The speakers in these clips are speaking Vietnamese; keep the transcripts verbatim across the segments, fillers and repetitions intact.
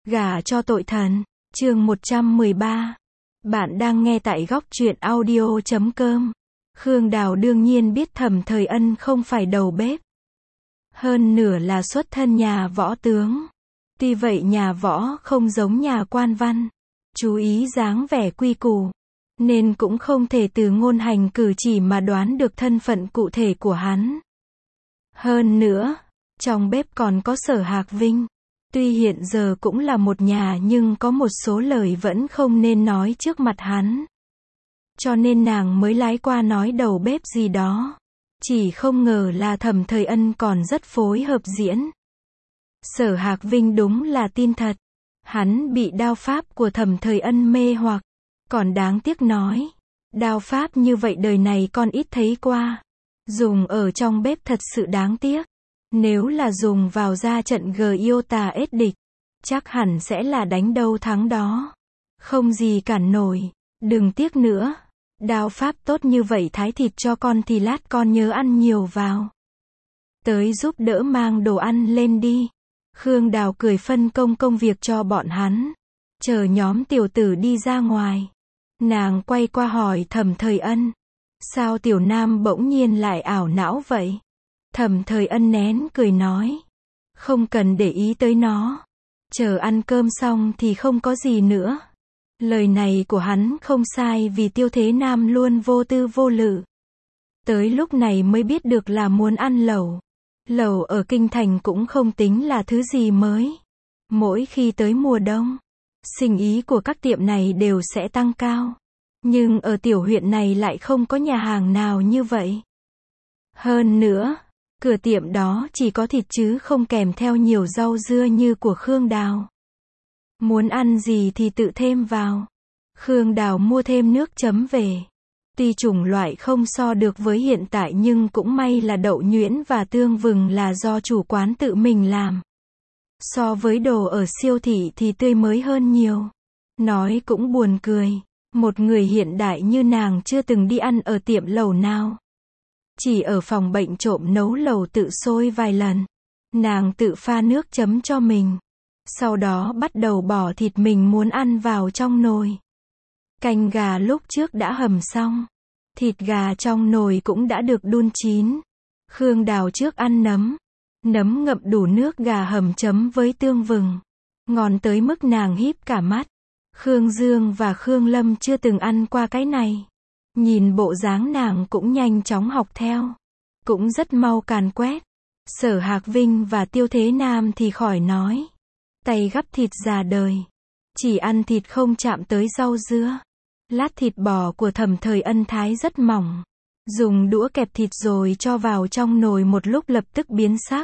Gả cho tội thần. Chương một trăm mười ba. Bạn đang nghe tại góc truyện audio chấm com. Khương Đào đương nhiên biết Thẩm Thời Ân không phải đầu bếp. Hơn nửa là xuất thân nhà võ tướng. Tuy vậy nhà võ không giống nhà quan văn. Chú ý dáng vẻ quy củ. Nên cũng không thể từ ngôn hành cử chỉ mà đoán được thân phận cụ thể của hắn. Hơn nữa, trong bếp còn có Sở Hạc Vinh. Tuy hiện giờ cũng là một nhà nhưng có một số lời vẫn không nên nói trước mặt hắn. Cho nên nàng mới lái qua nói đầu bếp gì đó. Chỉ không ngờ là Thẩm Thời Ân còn rất phối hợp diễn. Sở Hạc Vinh đúng là tin thật. Hắn bị đao pháp của Thẩm Thời Ân mê hoặc. Còn đáng tiếc nói. Đao pháp như vậy đời này con ít thấy qua. Dùng ở trong bếp thật sự đáng tiếc. Nếu là dùng vào ra trận Giota ết địch, chắc hẳn sẽ là đánh đâu thắng đó. Không gì cản nổi. Đừng tiếc nữa. Đao pháp tốt như vậy thái thịt cho con thì lát con nhớ ăn nhiều vào. Tới giúp đỡ mang đồ ăn lên đi. Khương Đào cười phân công công việc cho bọn hắn. Chờ nhóm tiểu tử đi ra ngoài. Nàng quay qua hỏi Thẩm Thời Ân. Sao tiểu nam bỗng nhiên lại ảo não vậy? Thẩm Thời Ân nén cười nói. Không cần để ý tới nó. Chờ ăn cơm xong thì không có gì nữa. Lời này của hắn không sai vì Tiêu Thế Nam luôn vô tư vô lự. Tới lúc này mới biết được là muốn ăn lẩu. Lẩu ở Kinh Thành cũng không tính là thứ gì mới. Mỗi khi tới mùa đông, sinh ý của các tiệm này đều sẽ tăng cao. Nhưng ở tiểu huyện này lại không có nhà hàng nào như vậy. Hơn nữa, cửa tiệm đó chỉ có thịt chứ không kèm theo nhiều rau dưa như của Khương Đào. Muốn ăn gì thì tự thêm vào. Khương Đào mua thêm nước chấm về. Tuy chủng loại không so được với hiện tại nhưng cũng may là đậu nhuyễn và tương vừng là do chủ quán tự mình làm. So với đồ ở siêu thị thì tươi mới hơn nhiều. Nói cũng buồn cười. Một người hiện đại như nàng chưa từng đi ăn ở tiệm lẩu nào. Chỉ ở phòng bệnh trộm nấu lẩu tự sôi vài lần. Nàng tự pha nước chấm cho mình. Sau đó bắt đầu bỏ thịt mình muốn ăn vào trong nồi. Canh gà lúc trước đã hầm xong. Thịt gà trong nồi cũng đã được đun chín. Khương Đào trước ăn nấm. Nấm ngậm đủ nước gà hầm chấm với tương vừng. Ngon tới mức nàng híp cả mắt. Khương Dương và Khương Lâm chưa từng ăn qua cái này. Nhìn bộ dáng nàng cũng nhanh chóng học theo. Cũng rất mau càn quét. Sở Hạc Vinh và Tiêu Thế Nam thì khỏi nói. Tay gắp thịt già đời. Chỉ ăn thịt không chạm tới rau dưa. Lát thịt bò của Thẩm Thời Ân thái rất mỏng. Dùng đũa kẹp thịt rồi cho vào trong nồi một lúc lập tức biến sắc.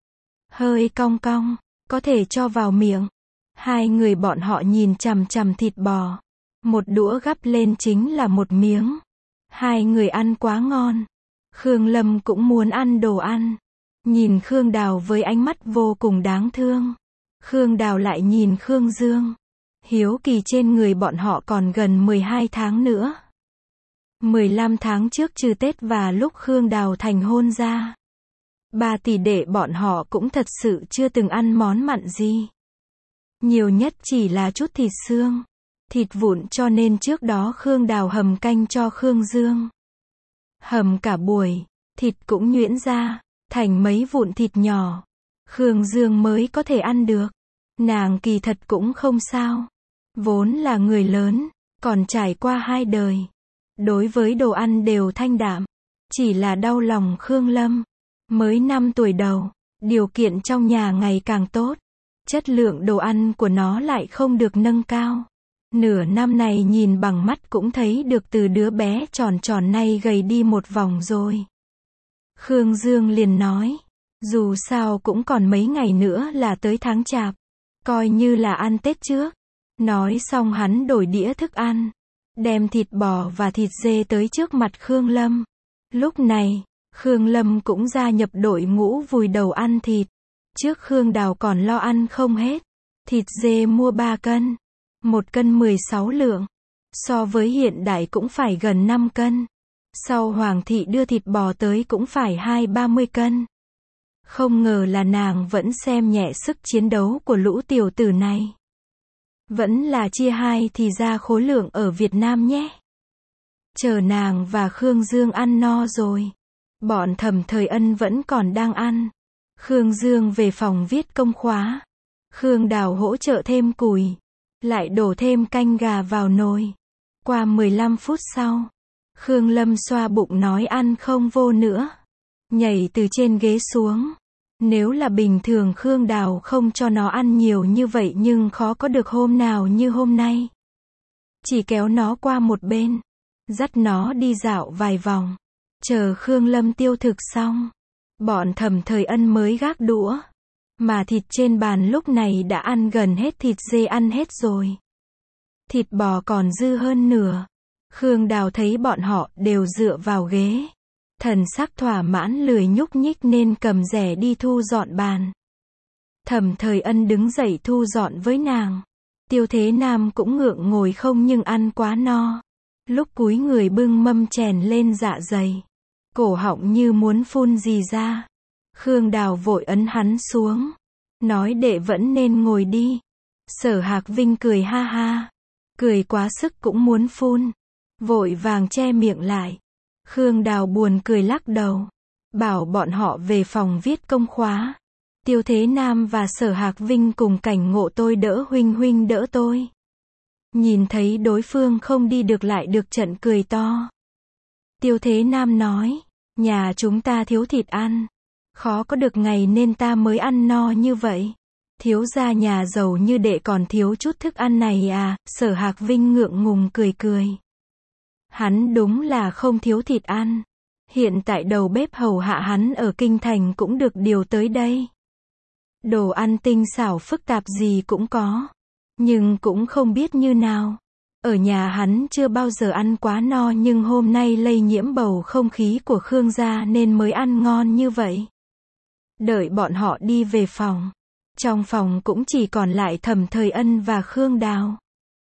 Hơi cong cong, có thể cho vào miệng. Hai người bọn họ nhìn chằm chằm thịt bò. Một đũa gắp lên chính là một miếng. Hai người ăn quá ngon. Khương Lâm cũng muốn ăn đồ ăn. Nhìn Khương Đào với ánh mắt vô cùng đáng thương. Khương Đào lại nhìn Khương Dương. Hiếu kỳ trên người bọn họ còn gần mười hai tháng nữa. mười lăm tháng trước trừ Tết và lúc Khương Đào thành hôn ra. Ba tỷ đệ bọn họ cũng thật sự chưa từng ăn món mặn gì. Nhiều nhất chỉ là chút thịt xương. Thịt vụn cho nên trước đó Khương Đào hầm canh cho Khương Dương. Hầm cả buổi, thịt cũng nhuyễn ra, thành mấy vụn thịt nhỏ. Khương Dương mới có thể ăn được. Nàng kỳ thật cũng không sao. Vốn là người lớn, còn trải qua hai đời. Đối với đồ ăn đều thanh đạm. Chỉ là đau lòng Khương Lâm. Mới năm tuổi đầu, điều kiện trong nhà ngày càng tốt. Chất lượng đồ ăn của nó lại không được nâng cao. Nửa năm này nhìn bằng mắt cũng thấy được từ đứa bé tròn tròn nay gầy đi một vòng rồi. Khương Dương liền nói. Dù sao cũng còn mấy ngày nữa là tới tháng chạp. Coi như là ăn Tết trước. Nói xong hắn đổi đĩa thức ăn. Đem thịt bò và thịt dê tới trước mặt Khương Lâm. Lúc này, Khương Lâm cũng gia nhập đội ngũ vùi đầu ăn thịt. Trước Khương Đào còn lo ăn không hết. Thịt dê mua ba cân. Một cân mười sáu lượng. So với hiện đại cũng phải gần năm cân. Sau Hoàng thị đưa thịt bò tới cũng phải hai ba mươi cân. Không ngờ là nàng vẫn xem nhẹ sức chiến đấu của lũ tiểu tử này. Vẫn là chia hai thì ra khối lượng ở Việt Nam nhé. Chờ nàng và Khương Dương ăn no rồi. Bọn Thẩm Thời Ân vẫn còn đang ăn. Khương Dương về phòng viết công khóa. Khương Đào hỗ trợ thêm củi. Lại đổ thêm canh gà vào nồi. Qua mười lăm phút sau, Khương Lâm xoa bụng nói ăn không vô nữa. Nhảy từ trên ghế xuống. Nếu là bình thường Khương Đào không cho nó ăn nhiều như vậy nhưng khó có được hôm nào như hôm nay. Chỉ kéo nó qua một bên. Dắt nó đi dạo vài vòng. Chờ Khương Lâm tiêu thực xong. Bọn Thẩm Thời Ân mới gác đũa. Mà thịt trên bàn lúc này đã ăn gần hết, thịt dê ăn hết rồi. Thịt bò còn dư hơn nửa. Khương Đào thấy bọn họ đều dựa vào ghế. Thần sắc thỏa mãn lười nhúc nhích nên cầm rẻ đi thu dọn bàn. Thẩm Thời Ân đứng dậy thu dọn với nàng. Tiêu Thế Nam cũng ngượng ngồi không nhưng ăn quá no. Lúc cúi người bưng mâm chèn lên dạ dày. Cổ họng như muốn phun gì ra. Khương Đào vội ấn hắn xuống. Nói đệ vẫn nên ngồi đi. Sở Hạc Vinh cười ha ha. Cười quá sức cũng muốn phun. Vội vàng che miệng lại. Khương Đào buồn cười lắc đầu. Bảo bọn họ về phòng viết công khóa. Tiêu Thế Nam và Sở Hạc Vinh cùng cảnh ngộ tôi đỡ huynh, huynh đỡ tôi. Nhìn thấy đối phương không đi được lại được trận cười to. Tiêu Thế Nam nói. Nhà chúng ta thiếu thịt ăn. Khó có được ngày nên ta mới ăn no như vậy. Thiếu gia nhà giàu như đệ còn thiếu chút thức ăn này à? Sở Hạc Vinh ngượng ngùng cười cười. Hắn đúng là không thiếu thịt ăn. Hiện tại đầu bếp hầu hạ hắn ở Kinh Thành cũng được điều tới đây. Đồ ăn tinh xảo phức tạp gì cũng có. Nhưng cũng không biết như nào. Ở nhà hắn chưa bao giờ ăn quá no nhưng hôm nay lây nhiễm bầu không khí của Khương gia nên mới ăn ngon như vậy. Đợi bọn họ đi về phòng. Trong phòng cũng chỉ còn lại Thẩm Thời Ân và Khương Đào.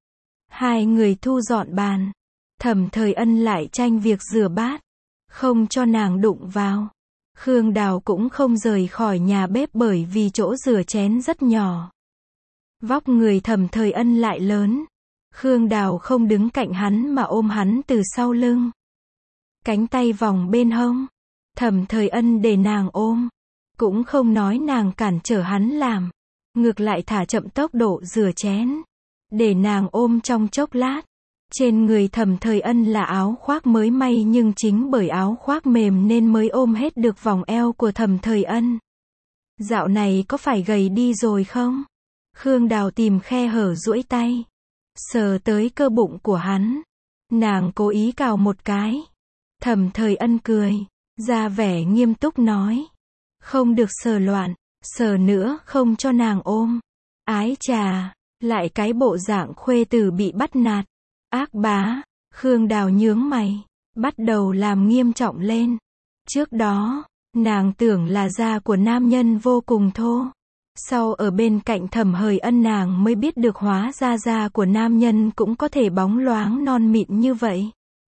Hai người thu dọn bàn. Thẩm Thời Ân lại tranh việc rửa bát. Không cho nàng đụng vào. Khương Đào cũng không rời khỏi nhà bếp bởi vì chỗ rửa chén rất nhỏ. Vóc người Thẩm Thời Ân lại lớn. Khương Đào không đứng cạnh hắn mà ôm hắn từ sau lưng. Cánh tay vòng bên hông. Thẩm Thời Ân để nàng ôm. Cũng không nói nàng cản trở hắn làm. Ngược lại thả chậm tốc độ rửa chén. Để nàng ôm trong chốc lát. Trên người Thẩm Thời Ân là áo khoác mới may nhưng chính bởi áo khoác mềm nên mới ôm hết được vòng eo của Thẩm Thời Ân. Dạo này có phải gầy đi rồi không? Khương Đào tìm khe hở duỗi tay. Sờ tới cơ bụng của hắn. Nàng cố ý cào một cái. Thẩm Thời Ân cười. Ra vẻ nghiêm túc nói. Không được sờ loạn. Sờ nữa không cho nàng ôm. Ái chà. Lại cái bộ dạng khuê tử bị bắt nạt. Ác bá. Khương Đào nhướng mày. Bắt đầu làm nghiêm trọng lên. Trước đó, nàng tưởng là da của nam nhân vô cùng thô. Sau ở bên cạnh Thẩm Thời Ân nàng mới biết được hóa ra da của nam nhân cũng có thể bóng loáng non mịn như vậy.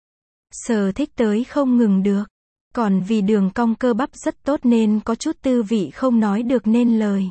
Sờ thích tới không ngừng được. Còn vì đường cong cơ bắp rất tốt nên có chút tư vị không nói được nên lời.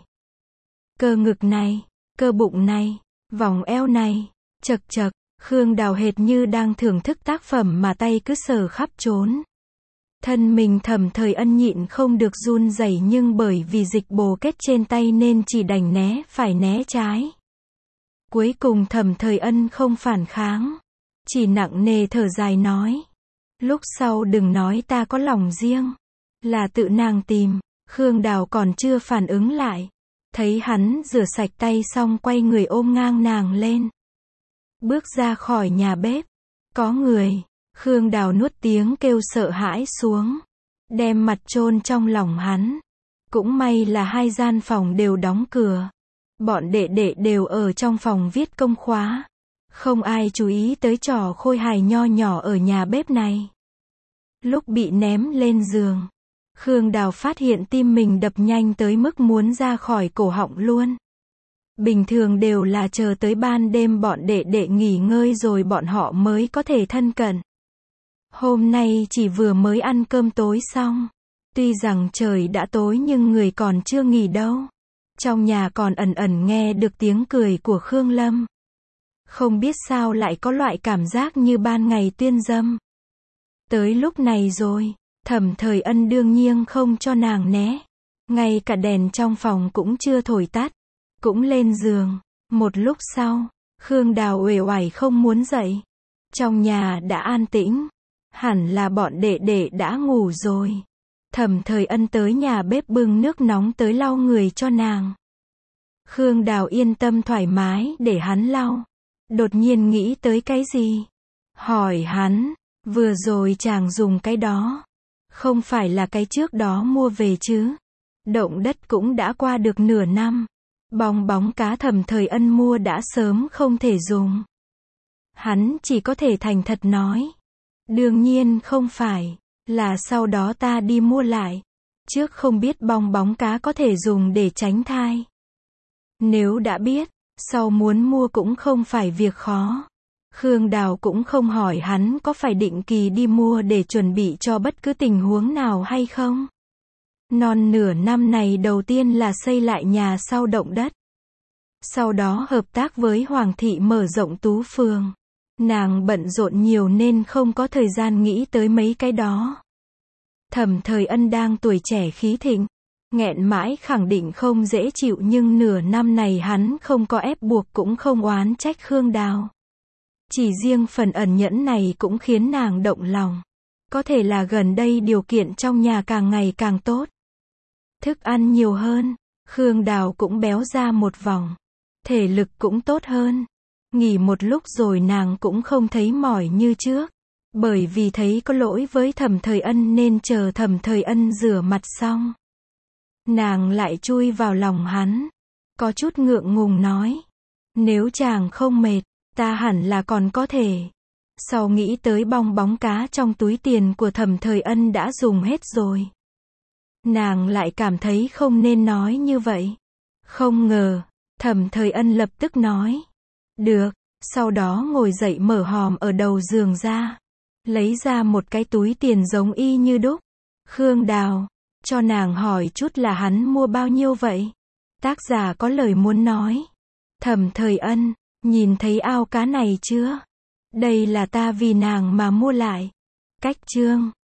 Cơ ngực này, cơ bụng này, vòng eo này, chật chật, Khương Đào hệt như đang thưởng thức tác phẩm mà tay cứ sờ khắp trốn. Thân mình Thẩm Thời Ân nhịn không được run rẩy nhưng bởi vì dịch bồ kết trên tay nên chỉ đành né phải né trái. Cuối cùng Thẩm Thời Ân không phản kháng. Chỉ nặng nề thở dài nói. Lúc sau đừng nói ta có lòng riêng. Là tự nàng tìm. Khương Đào còn chưa phản ứng lại. Thấy hắn rửa sạch tay xong quay người ôm ngang nàng lên. Bước ra khỏi nhà bếp. Có người. Khương Đào nuốt tiếng kêu sợ hãi xuống. Đem mặt chôn trong lòng hắn. Cũng may là hai gian phòng đều đóng cửa. Bọn đệ đệ đều ở trong phòng viết công khóa. Không ai chú ý tới trò khôi hài nho nhỏ ở nhà bếp này. Lúc bị ném lên giường. Khương Đào phát hiện tim mình đập nhanh tới mức muốn ra khỏi cổ họng luôn. Bình thường đều là chờ tới ban đêm bọn đệ đệ nghỉ ngơi rồi bọn họ mới có thể thân cận. Hôm nay chỉ vừa mới ăn cơm tối xong. Tuy rằng trời đã tối nhưng người còn chưa nghỉ đâu. Trong nhà còn ẩn ẩn nghe được tiếng cười của Khương Lâm. Không biết sao lại có loại cảm giác như ban ngày tuyên dâm. Tới lúc này rồi, Thẩm Thời Ân đương nhiên không cho nàng né. Ngay cả đèn trong phòng cũng chưa thổi tắt. Cũng lên giường. Một lúc sau, Khương Đào uể oải không muốn dậy. Trong nhà đã an tĩnh. Hẳn là bọn đệ đệ đã ngủ rồi. Thẩm Thời Ân tới nhà bếp bưng nước nóng tới lau người cho nàng. Khương Đào yên tâm thoải mái để hắn lau. Đột nhiên nghĩ tới cái gì? Hỏi hắn, vừa rồi chàng dùng cái đó. Không phải là cái trước đó mua về chứ? Động đất cũng đã qua được nửa năm. Bong bóng cá Thẩm Thời Ân mua đã sớm không thể dùng. Hắn chỉ có thể thành thật nói. Đương nhiên không phải, là sau đó ta đi mua lại. Trước không biết bong bóng cá có thể dùng để tránh thai. Nếu đã biết, sau muốn mua cũng không phải việc khó. Khương Đào cũng không hỏi hắn có phải định kỳ đi mua để chuẩn bị cho bất cứ tình huống nào hay không. Non nửa năm này đầu tiên là xây lại nhà sau động đất. Sau đó hợp tác với Hoàng thị mở rộng Tú Phường. Nàng bận rộn nhiều nên không có thời gian nghĩ tới mấy cái đó. Thẩm Thời Ân đang tuổi trẻ khí thịnh, nghẹn mãi khẳng định không dễ chịu nhưng nửa năm này hắn không có ép buộc cũng không oán trách Khương Đào. Chỉ riêng phần ẩn nhẫn này cũng khiến nàng động lòng. Có thể là gần đây điều kiện trong nhà càng ngày càng tốt. Thức ăn nhiều hơn, Khương Đào cũng béo ra một vòng. Thể lực cũng tốt hơn. Nghỉ một lúc rồi nàng cũng không thấy mỏi như trước. Bởi vì thấy có lỗi với Thẩm Thời Ân nên chờ Thẩm Thời Ân rửa mặt xong. Nàng lại chui vào lòng hắn. Có chút ngượng ngùng nói. Nếu chàng không mệt, ta hẳn là còn có thể. Sau nghĩ tới bong bóng cá trong túi tiền của Thẩm Thời Ân đã dùng hết rồi. Nàng lại cảm thấy không nên nói như vậy. Không ngờ, Thẩm Thời Ân lập tức nói. Được, sau đó ngồi dậy mở hòm ở đầu giường ra. Lấy ra một cái túi tiền giống y như đúc. Khương Đào, cho nàng hỏi chút là hắn mua bao nhiêu vậy? Tác giả có lời muốn nói. Thẩm Thời Ân, nhìn thấy ao cá này chưa? Đây là ta vì nàng mà mua lại. Cách chương